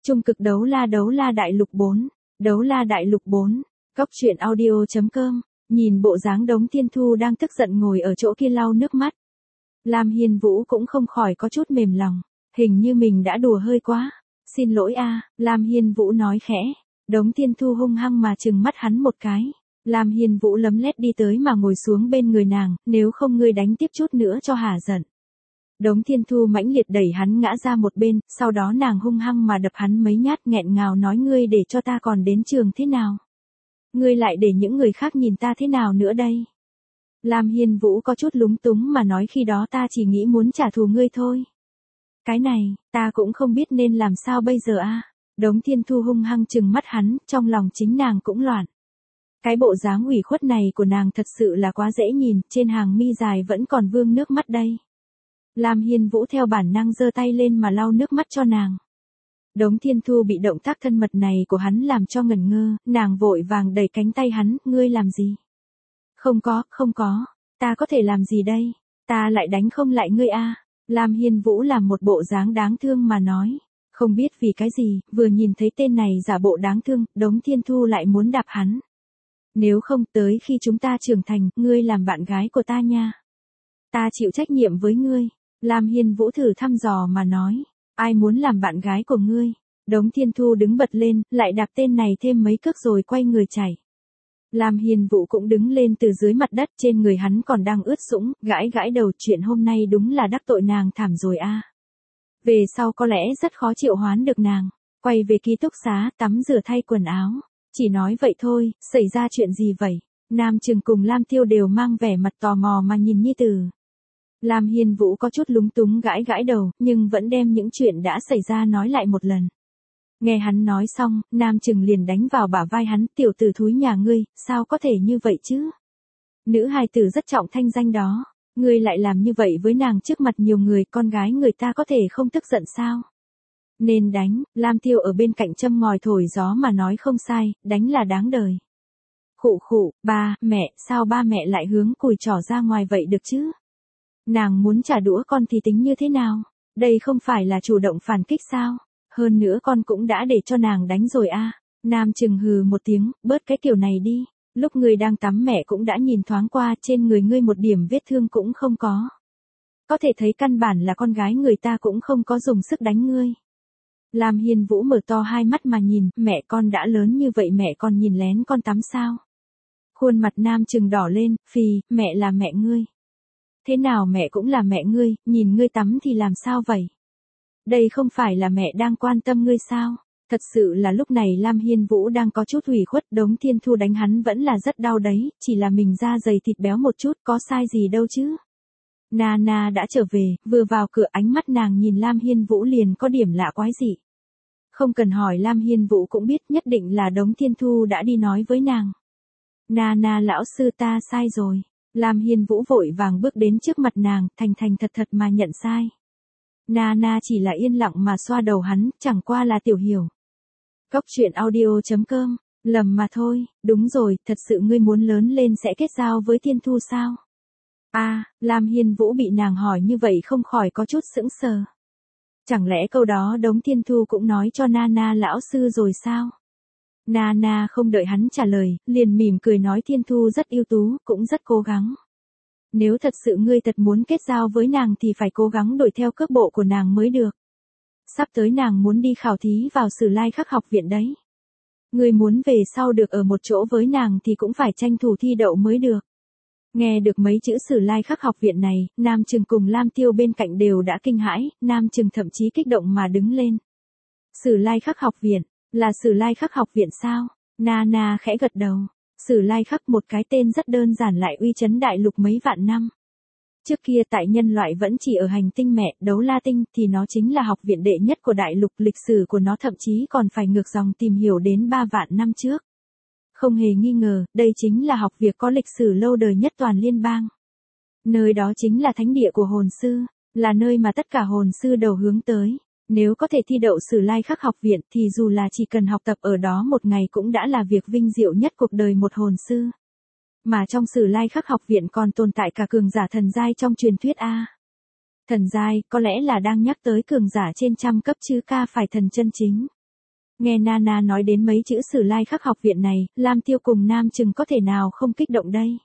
Trung cực đấu la đại lục 4. Đấu la đại lục 4. Cóc truyện audio.com. Nhìn bộ dáng Đống Thiên Thu đang tức giận ngồi ở chỗ kia lau nước mắt. Lam Hiên Vũ cũng không khỏi có chút mềm lòng. Hình như mình đã đùa hơi quá. Xin lỗi a, Lam Hiên Vũ nói khẽ. Đống Thiên Thu hung hăng mà trừng mắt hắn một cái. Lam Hiên Vũ lấm lét đi tới mà ngồi xuống bên người nàng, nếu không ngươi đánh tiếp chút nữa cho hả giận. Đống Thiên Thu mãnh liệt đẩy hắn ngã ra một bên, sau đó nàng hung hăng mà đập hắn mấy nhát nghẹn ngào nói ngươi để cho ta còn đến trường thế nào. Ngươi lại để những người khác nhìn ta thế nào nữa đây. Lam Hiên Vũ có chút lúng túng mà nói khi đó ta chỉ nghĩ muốn trả thù ngươi thôi. Cái này, ta cũng không biết nên làm sao bây giờ a. Đống Thiên Thu hung hăng trừng mắt hắn, trong lòng chính nàng cũng loạn. Cái bộ dáng ủy khuất này của nàng thật sự là quá dễ nhìn, trên hàng mi dài vẫn còn vương nước mắt đây. Lam Hiên Vũ theo bản năng giơ tay lên mà lau nước mắt cho nàng. Đống Thiên Thu bị động tác thân mật này của hắn làm cho ngẩn ngơ, nàng vội vàng đẩy cánh tay hắn, ngươi làm gì? Không có, ta có thể làm gì đây? Ta lại đánh không lại ngươi a. Lam Hiên Vũ làm một bộ dáng đáng thương mà nói. Không biết vì cái gì, vừa nhìn thấy tên này giả bộ đáng thương, Đống Thiên Thu lại muốn đạp hắn. Nếu không tới khi chúng ta trưởng thành, ngươi làm bạn gái của ta nha. Ta chịu trách nhiệm với ngươi. Lam Hiên Vũ thử thăm dò mà nói. Ai muốn làm bạn gái của ngươi? Đống Thiên Thu đứng bật lên, lại đạp tên này thêm mấy cước rồi quay người chạy. Lam Hiên Vũ cũng đứng lên từ dưới mặt đất, trên người hắn còn đang ướt sũng, gãi gãi đầu, chuyện hôm nay đúng là đắc tội nàng thảm rồi a. Về sau có lẽ rất khó triệu hoán được nàng. Quay về ký túc xá, tắm rửa thay quần áo. Chỉ nói vậy thôi, xảy ra chuyện gì vậy? Nam Trừng cùng Lam Tiêu đều mang vẻ mặt tò mò mà nhìn nhi tử. Lam Hiên Vũ có chút lúng túng gãi gãi đầu, nhưng vẫn đem những chuyện đã xảy ra nói lại một lần. Nghe hắn nói xong, Nam Trừng liền đánh vào bả vai hắn, tiểu tử thúi nhà ngươi, sao có thể như vậy chứ? Nữ hài tử rất trọng thanh danh đó, ngươi lại làm như vậy với nàng trước mặt nhiều người, con gái người ta có thể không tức giận sao? Nên đánh, Lam Tiêu ở bên cạnh châm ngòi thổi gió mà nói không sai, đánh là đáng đời. Khụ, ba, mẹ, sao ba mẹ lại hướng cùi trỏ ra ngoài vậy được chứ? Nàng muốn trả đũa con thì tính như thế nào? Đây không phải là chủ động phản kích sao? Hơn nữa con cũng đã để cho nàng đánh rồi a. Nam Trừng hừ một tiếng, bớt cái kiểu này đi. Lúc ngươi đang tắm mẹ cũng đã nhìn thoáng qua, trên người ngươi một điểm vết thương cũng không có. Có thể thấy căn bản là con gái người ta cũng không có dùng sức đánh ngươi. Lam Hiên Vũ mở to hai mắt mà nhìn, mẹ con đã lớn như vậy mẹ con nhìn lén con tắm sao? Khuôn mặt Nam Trừng đỏ lên, phì, mẹ là mẹ ngươi. Thế nào mẹ cũng là mẹ ngươi, nhìn ngươi tắm thì làm sao vậy? Đây không phải là mẹ đang quan tâm ngươi sao? Thật sự là lúc này Lam Hiên Vũ đang có chút ủy khuất, Đống Thiên Thu đánh hắn vẫn là rất đau đấy, chỉ là mình da dày thịt béo một chút, có sai gì đâu chứ? Nana đã trở về, vừa vào cửa ánh mắt nàng nhìn Lam Hiên Vũ liền có điểm lạ quái dị. Không cần hỏi Lam Hiên Vũ cũng biết nhất định là Đống Thiên Thu đã đi nói với nàng. Nana lão sư ta sai rồi. Lam Hiên Vũ vội vàng bước đến trước mặt nàng, thành thật mà nhận sai. Nana chỉ là yên lặng mà xoa đầu hắn, chẳng qua là tiểu hiểu. Cóc truyện audio.com, lầm mà thôi, đúng rồi, thật sự ngươi muốn lớn lên sẽ kết giao với Thiên Thu sao? Lam Hiên Vũ bị nàng hỏi như vậy không khỏi có chút sững sờ. Chẳng lẽ câu đó Đống Thiên Thu cũng nói cho Nana lão sư rồi sao? Nana không đợi hắn trả lời, liền mỉm cười nói Thiên Thu rất ưu tú, cũng rất cố gắng. Nếu thật sự ngươi thật muốn kết giao với nàng thì phải cố gắng đuổi theo cước bộ của nàng mới được. Sắp tới nàng muốn đi khảo thí vào Sử Lai Khắc học viện đấy. Ngươi muốn về sau được ở một chỗ với nàng thì cũng phải tranh thủ thi đậu mới được. Nghe được mấy chữ Sử Lai Khắc học viện này, Nam Trừng cùng Lam Tiêu bên cạnh đều đã kinh hãi, Nam Trừng thậm chí kích động mà đứng lên. Sử Lai Khắc học viện, là Sử Lai Khắc học viện sao? Nana khẽ gật đầu. Sử Lai Khắc một cái tên rất đơn giản lại uy chấn đại lục mấy vạn năm. Trước kia tại nhân loại vẫn chỉ ở hành tinh mẹ, Đấu La Tinh, thì nó chính là học viện đệ nhất của đại lục, lịch sử của nó thậm chí còn phải ngược dòng tìm hiểu đến 3 vạn năm trước. Không hề nghi ngờ, đây chính là học việc có lịch sử lâu đời nhất toàn liên bang. Nơi đó chính là thánh địa của hồn sư, là nơi mà tất cả hồn sư đầu hướng tới. Nếu có thể thi đậu Sử Lai Khắc học viện thì dù là chỉ cần học tập ở đó một ngày cũng đã là việc vinh diệu nhất cuộc đời một hồn sư. Mà trong Sử Lai Khắc học viện còn tồn tại cả cường giả thần giai trong truyền thuyết a. Thần giai, có lẽ là đang nhắc tới cường giả trên trăm cấp chứ ca phải thần chân chính. Nghe Nana nói đến mấy chữ Sử Lai Khắc học viện này, Lam Tiêu cùng Nam Trừng có thể nào không kích động đây?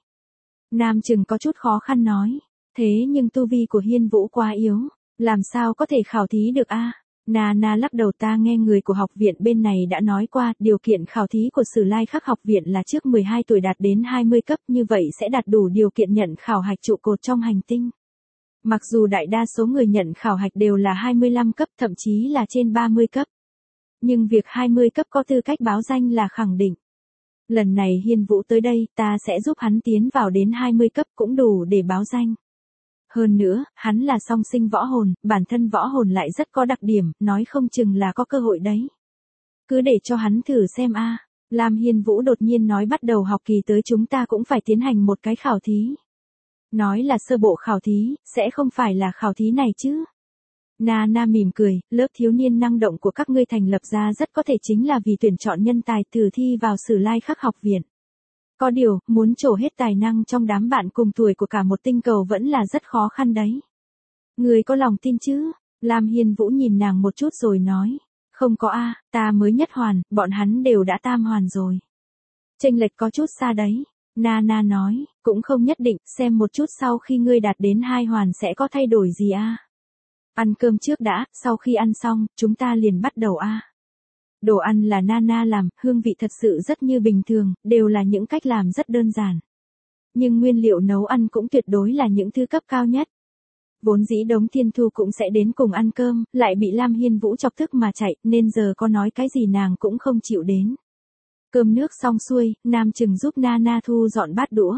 Nam Trừng có chút khó khăn nói. Thế nhưng tu vi của Hiên Vũ quá yếu, làm sao có thể khảo thí được a? Nana lắc đầu, ta nghe người của học viện bên này đã nói qua, điều kiện khảo thí của Sử Lai Khắc học viện là trước 12 tuổi đạt đến 20 cấp, như vậy sẽ đạt đủ điều kiện nhận khảo hạch trụ cột trong hành tinh. Mặc dù đại đa số người nhận khảo hạch đều là 25 cấp, thậm chí là trên 30 cấp. Nhưng việc 20 cấp có tư cách báo danh là khẳng định. Lần này Hiên Vũ tới đây, ta sẽ giúp hắn tiến vào đến 20 cấp cũng đủ để báo danh. Hơn nữa, hắn là song sinh võ hồn, bản thân võ hồn lại rất có đặc điểm, nói không chừng là có cơ hội đấy. Cứ để cho hắn thử xem a. Lam Hiên Vũ đột nhiên nói bắt đầu học kỳ tới chúng ta cũng phải tiến hành một cái khảo thí. Nói là sơ bộ khảo thí, sẽ không phải là khảo thí này chứ. Nana mỉm cười, lớp thiếu niên năng động của các ngươi thành lập ra rất có thể chính là vì tuyển chọn nhân tài từ thi vào Sử Lai Khắc học viện. Có điều, muốn trổ hết tài năng trong đám bạn cùng tuổi của cả một tinh cầu vẫn là rất khó khăn đấy. Người có lòng tin chứ? Lam Hiên Vũ nhìn nàng một chút rồi nói. Không có a, ta mới nhất hoàn, bọn hắn đều đã tam hoàn rồi. Chênh lệch có chút xa đấy. Nana nói, cũng không nhất định, xem một chút sau khi ngươi đạt đến 2 hoàn sẽ có thay đổi gì a. Ăn cơm trước đã, sau khi ăn xong, chúng ta liền bắt đầu a. Đồ ăn là Nana làm, hương vị thật sự rất như bình thường, đều là những cách làm rất đơn giản. Nhưng nguyên liệu nấu ăn cũng tuyệt đối là những thứ cấp cao nhất. Vốn dĩ Đống Thiên Thu cũng sẽ đến cùng ăn cơm, lại bị Lam Hiên Vũ chọc tức mà chạy, nên giờ có nói cái gì nàng cũng không chịu đến. Cơm nước xong xuôi, Nam Trừng giúp Nana thu dọn bát đũa.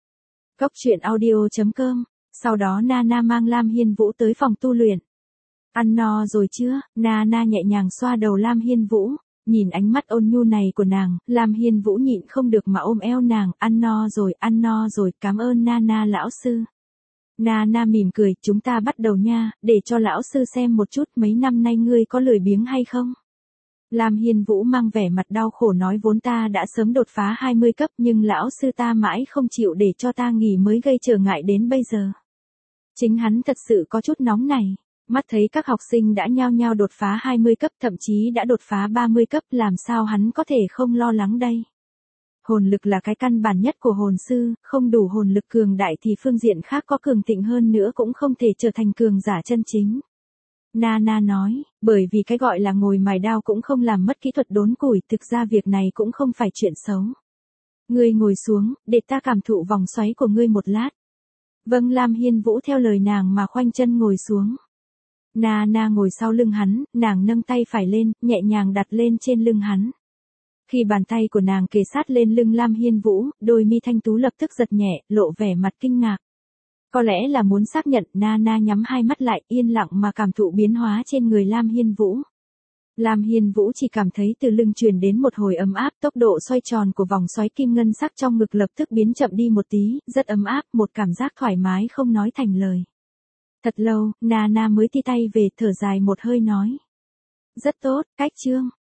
Cốc truyện audio.com. Sau đó Nana mang Lam Hiên Vũ tới phòng tu luyện. Ăn no rồi chưa? Nana nhẹ nhàng xoa đầu Lam Hiên Vũ. Nhìn ánh mắt ôn nhu này của nàng, Lam Hiên Vũ nhịn không được mà ôm eo nàng. Ăn no rồi, cảm ơn Nana lão sư. Nana mỉm cười, chúng ta bắt đầu nha, để cho lão sư xem một chút mấy năm nay ngươi có lười biếng hay không. Lam Hiên Vũ mang vẻ mặt đau khổ nói vốn ta đã sớm đột phá 20 cấp nhưng lão sư ta mãi không chịu để cho ta nghỉ mới gây trở ngại đến bây giờ. Chính hắn thật sự có chút nóng này. Mắt thấy các học sinh đã nhao nhao đột phá 20 cấp thậm chí đã đột phá 30 cấp làm sao hắn có thể không lo lắng đây. Hồn lực là cái căn bản nhất của hồn sư, không đủ hồn lực cường đại thì phương diện khác có cường thịnh hơn nữa cũng không thể trở thành cường giả chân chính. Nana nói, bởi vì cái gọi là ngồi mài đao cũng không làm mất kỹ thuật đốn củi, thực ra việc này cũng không phải chuyện xấu. Ngươi ngồi xuống, để ta cảm thụ vòng xoáy của ngươi một lát. Vâng, Lam Hiên Vũ theo lời nàng mà khoanh chân ngồi xuống. Nana ngồi sau lưng hắn, nàng nâng tay phải lên, nhẹ nhàng đặt lên trên lưng hắn. Khi bàn tay của nàng kề sát lên lưng Lam Hiên Vũ, đôi mi thanh tú lập tức giật nhẹ, lộ vẻ mặt kinh ngạc. Có lẽ là muốn xác nhận, Nana nhắm hai mắt lại, yên lặng mà cảm thụ biến hóa trên người Lam Hiên Vũ. Lam Hiên Vũ chỉ cảm thấy từ lưng truyền đến một hồi ấm áp, tốc độ xoay tròn của vòng xoáy kim ngân sắc trong ngực lập tức biến chậm đi một tí, rất ấm áp, một cảm giác thoải mái không nói thành lời. Thật lâu, Nana mới thi tay về, thở dài một hơi nói. Rất tốt, cách chương.